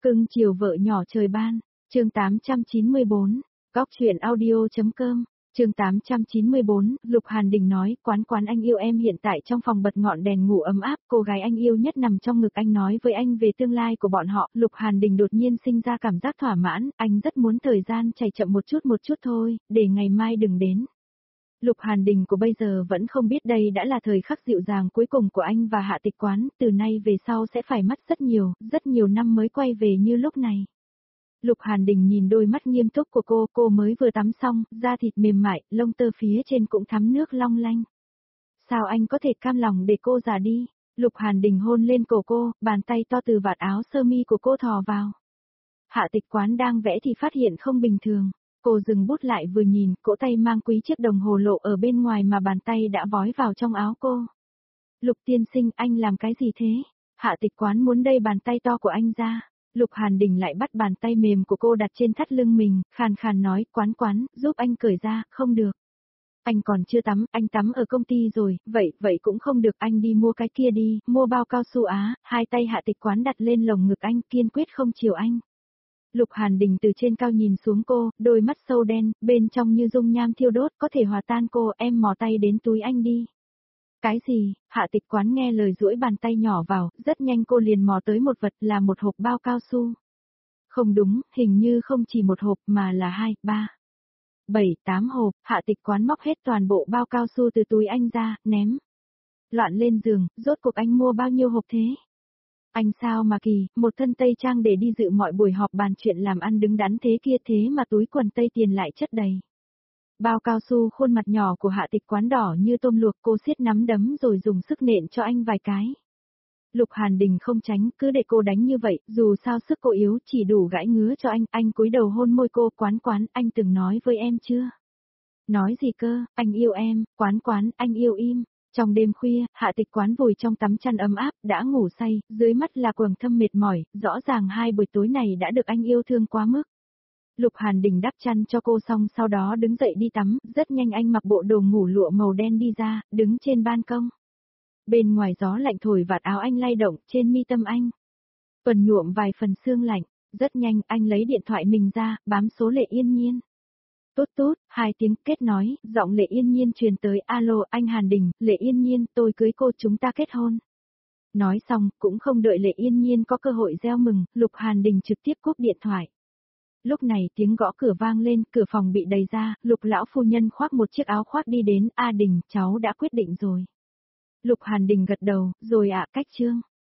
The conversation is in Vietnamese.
Cưng chiều vợ nhỏ trời ban, chương 894, Góc truyện audio.com, chương 894, Lục Hàn Đình nói, quán anh yêu em hiện tại trong phòng bật ngọn đèn ngủ ấm áp, cô gái anh yêu nhất nằm trong ngực anh nói với anh về tương lai của bọn họ, Lục Hàn Đình đột nhiên sinh ra cảm giác thỏa mãn, anh rất muốn thời gian chảy chậm một chút thôi, để ngày mai đừng đến. Lục Hàn Đình của bây giờ vẫn không biết đây đã là thời khắc dịu dàng cuối cùng của anh và Hạ Tịch Quán, từ nay về sau sẽ phải mất rất nhiều năm mới quay về như lúc này. Lục Hàn Đình nhìn đôi mắt nghiêm túc của cô mới vừa tắm xong, da thịt mềm mại, lông tơ phía trên cũng thắm nước long lanh. Sao anh có thể cam lòng để cô già đi? Lục Hàn Đình hôn lên cổ cô, bàn tay to từ vạt áo sơ mi của cô thò vào. Hạ Tịch Quán đang vẽ thì phát hiện không bình thường. Cô dừng bút lại vừa nhìn, cỗ tay mang quý chiếc đồng hồ lộ ở bên ngoài mà bàn tay đã vói vào trong áo cô. Lục tiên sinh, anh làm cái gì thế? Hạ Tịch Quán muốn đây bàn tay to của anh ra. Lục Hàn Đình lại bắt bàn tay mềm của cô đặt trên thắt lưng mình, khàn nói, Quán, giúp anh cởi ra, không được. Anh còn chưa tắm, anh tắm ở công ty rồi, vậy cũng không được, anh đi mua cái kia đi, mua bao cao su á, hai tay Hạ Tịch Quán đặt lên lồng ngực anh, kiên quyết không chiều anh. Lục Hàn Đình từ trên cao nhìn xuống cô, đôi mắt sâu đen, bên trong như dung nham thiêu đốt, có thể hòa tan cô, em mò tay đến túi anh đi. Cái gì? Hạ Tịch Quán nghe lời duỗi bàn tay nhỏ vào, rất nhanh cô liền mò tới một vật là một hộp bao cao su. Không đúng, hình như không chỉ một hộp mà là 2, 3, 7, 8 hộp, Hạ Tịch Quán móc hết toàn bộ bao cao su từ túi anh ra, ném. Loạn lên giường, rốt cuộc anh mua bao nhiêu hộp thế? Anh sao mà kỳ, một thân tây trang để đi dự mọi buổi họp bàn chuyện làm ăn đứng đắn thế kia thế mà túi quần tây tiền lại chất đầy. Bao cao su khuôn mặt nhỏ của Hạ Tịch Quán đỏ như tôm luộc, cô siết nắm đấm rồi dùng sức nện cho anh vài cái. Lục Hàn Đình không tránh, cứ để cô đánh như vậy, dù sao sức cô yếu chỉ đủ gãi ngứa cho anh cúi đầu hôn môi cô, Quán, anh từng nói với em chưa? Nói gì cơ, anh yêu em, Quán, anh yêu im. Trong đêm khuya, Hạ Tịch Quán vùi trong tắm chăn ấm áp, đã ngủ say, dưới mắt là quầng thâm mệt mỏi, rõ ràng hai buổi tối này đã được anh yêu thương quá mức. Lục Hàn Đình đắp chăn cho cô xong sau đó đứng dậy đi tắm, rất nhanh anh mặc bộ đồ ngủ lụa màu đen đi ra, đứng trên ban công. Bên ngoài gió lạnh thổi vạt áo anh lay động, trên mi tâm anh tuần nhuộm vài phần sương lạnh, rất nhanh anh lấy điện thoại mình ra, bám số Lệ Yên Nhiên. Tút, hai tiếng kết nói, giọng Lệ Yên Nhiên truyền tới, alo anh Hàn Đình, Lệ Yên Nhiên, tôi cưới cô, chúng ta kết hôn. Nói xong, cũng không đợi Lệ Yên Nhiên có cơ hội gieo mừng, Lục Hàn Đình trực tiếp cúp điện thoại. Lúc này tiếng gõ cửa vang lên, cửa phòng bị đẩy ra, Lục lão phu nhân khoác một chiếc áo khoác đi đến, A Đình, cháu đã quyết định rồi. Lục Hàn Đình gật đầu, rồi ạ, cách chương.